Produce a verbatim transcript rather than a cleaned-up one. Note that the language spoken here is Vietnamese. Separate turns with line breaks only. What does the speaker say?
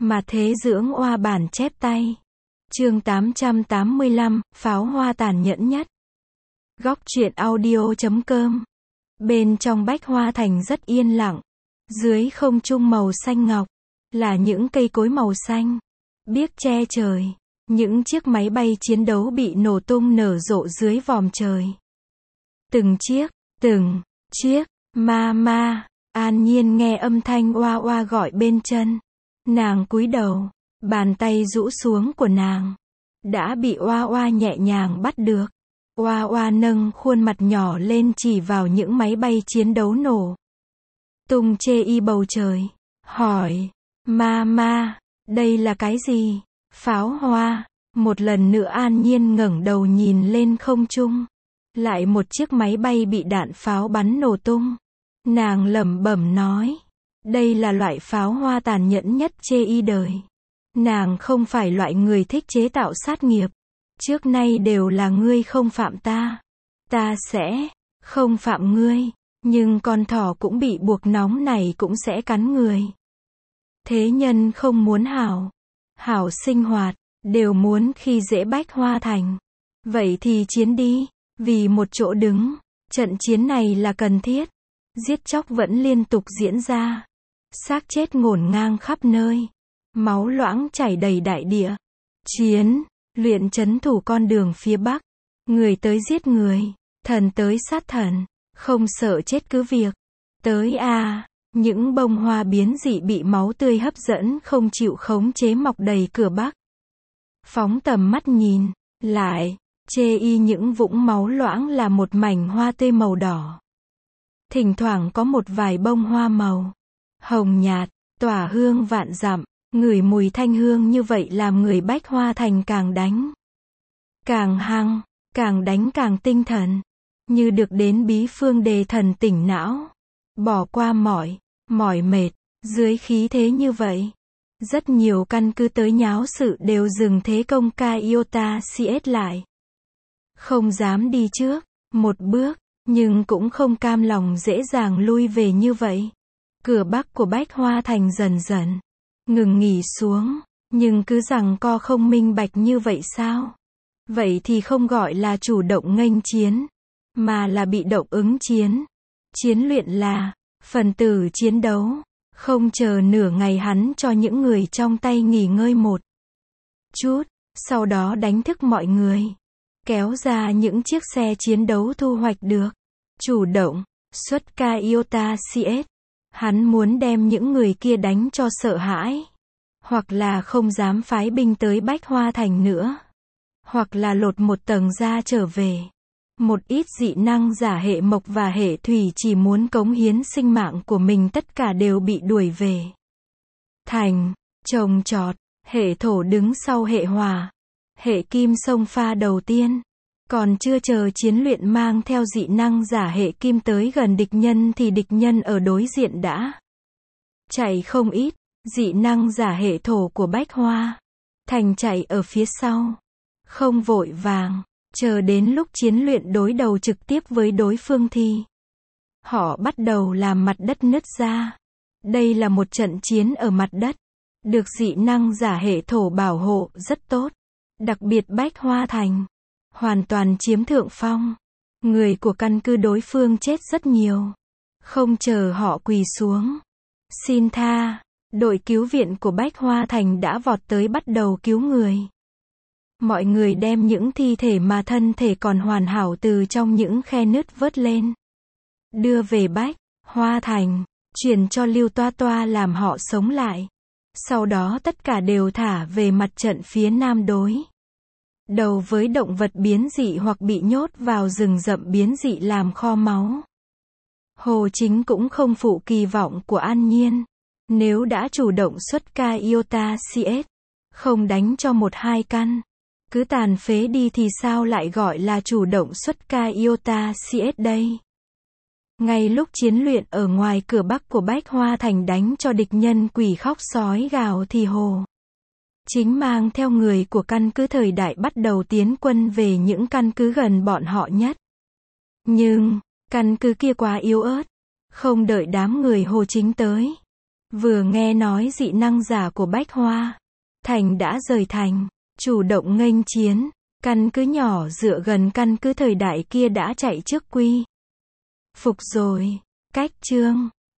Mà thế dưỡng oa bản chép tay. Chương tám trăm tám mươi lăm, pháo hoa tàn nhẫn nhất. Góc truyện audio chấm com. Bên trong Bách Hoa Thành rất yên lặng. Dưới không trung màu xanh ngọc, là những cây cối màu xanh, biếc che trời. Những chiếc máy bay chiến đấu bị nổ tung nở rộ dưới vòm trời. Từng chiếc, từng chiếc, ma ma, An Nhiên nghe âm thanh oa oa gọi bên chân. Nàng cúi đầu, bàn tay rũ xuống của nàng đã bị oa oa nhẹ nhàng bắt được. Oa oa nâng khuôn mặt nhỏ lên chỉ vào những máy bay chiến đấu nổ tung chê y bầu trời, hỏi, ma ma, đây là cái gì? Pháo hoa. Một lần nữa An Nhiên ngẩng đầu nhìn lên không trung. Lại một chiếc máy bay bị đạn pháo bắn nổ tung. Nàng lẩm bẩm nói, đây là loại pháo hoa tàn nhẫn nhất chê y đời. Nàng không phải loại người thích chế tạo sát nghiệp. Trước nay đều là ngươi không phạm ta, ta sẽ không phạm ngươi. Nhưng con thỏ cũng bị buộc nóng này cũng sẽ cắn người. Thế nhân không muốn hảo hảo sinh hoạt, đều muốn khi dễ Bách Hoa Thành. Vậy thì chiến đi, vì một chỗ đứng. Trận chiến này là cần thiết. Giết chóc vẫn liên tục diễn ra. Xác chết ngổn ngang khắp nơi. Máu loãng chảy đầy đại địa. Chiến, luyện trấn thủ con đường phía Bắc. Người tới giết người, thần tới sát thần. Không sợ chết cứ việc. Tới a à, những bông hoa biến dị bị máu tươi hấp dẫn không chịu khống chế mọc đầy cửa Bắc. Phóng tầm mắt nhìn lại, chê y những vũng máu loãng là một mảnh hoa tươi màu đỏ. Thỉnh thoảng có một vài bông hoa màu hồng nhạt, tỏa hương vạn dặm. Ngửi mùi thanh hương như vậy làm người Bách Hoa Thành càng đánh càng hăng, càng đánh càng tinh thần. Như được đến bí phương đề thần tỉnh não. Bỏ qua mỏi, mỏi mệt. Dưới khí thế như vậy, rất nhiều căn cứ tới nháo sự đều dừng thế công ca Iota cs lại. Không dám đi trước một bước, nhưng cũng không cam lòng dễ dàng lui về như vậy. Cửa Bắc của Bách Hoa Thành dần dần ngừng nghỉ xuống, nhưng cứ rằng co không minh bạch như vậy sao? Vậy thì không gọi là chủ động nghênh chiến, mà là bị động ứng chiến. Chiến luyện là phần tử chiến đấu. Không chờ nửa ngày hắn cho những người trong tay nghỉ ngơi một chút, sau đó đánh thức mọi người. Kéo ra những chiếc xe chiến đấu thu hoạch được. Chủ động xuất ca Iota cs. Hắn muốn đem những người kia đánh cho sợ hãi. Hoặc là không dám phái binh tới Bách Hoa Thành nữa. Hoặc là lột một tầng ra trở về. Một ít dị năng giả hệ mộc và hệ thủy chỉ muốn cống hiến sinh mạng của mình tất cả đều bị đuổi về thành. Trồng trọt. Hệ thổ đứng sau hệ hỏa. Hệ kim xông pha đầu tiên. Còn chưa chờ chiến luyện mang theo dị năng giả hệ kim tới gần địch nhân thì địch nhân ở đối diện đã chạy không ít. Dị năng giả hệ thổ của Bách Hoa Thành chạy ở phía sau. Không vội vàng, chờ đến lúc chiến luyện đối đầu trực tiếp với đối phương thì họ bắt đầu làm mặt đất nứt ra. Đây là một trận chiến ở mặt đất. Được dị năng giả hệ thổ bảo hộ rất tốt. Đặc biệt Bách Hoa Thành hoàn toàn chiếm thượng phong. Người của căn cứ đối phương chết rất nhiều. Không chờ họ quỳ xuống xin tha, đội cứu viện của Bách Hoa Thành đã vọt tới bắt đầu cứu người. Mọi người đem những thi thể mà thân thể còn hoàn hảo từ trong những khe nứt vớt lên. Đưa về Bách Hoa Thành, truyền cho Lưu Toa Toa làm họ sống lại. Sau đó tất cả đều thả về mặt trận phía nam đối đầu với động vật biến dị hoặc bị nhốt vào rừng rậm biến dị làm kho máu. Hồ Chính cũng không phụ kỳ vọng của An Nhiên. Nếu đã chủ động xuất ca Iota cs, không đánh cho một hai căn, cứ tàn phế đi thì sao lại gọi là chủ động xuất ca Iota cs đây? Ngay lúc chiến luyện ở ngoài cửa Bắc của Bách Hoa Thành đánh cho địch nhân quỷ khóc sói gào thì Hồ Chính mang theo người của căn cứ thời đại bắt đầu tiến quân về những căn cứ gần bọn họ nhất. Nhưng căn cứ kia quá yếu ớt, không đợi đám người Hồ Chính tới. Vừa nghe nói dị năng giả của Bách Hoa Thành đã rời thành, chủ động nghênh chiến, căn cứ nhỏ dựa gần căn cứ thời đại kia đã chạy trước quy phục rồi. Cách chương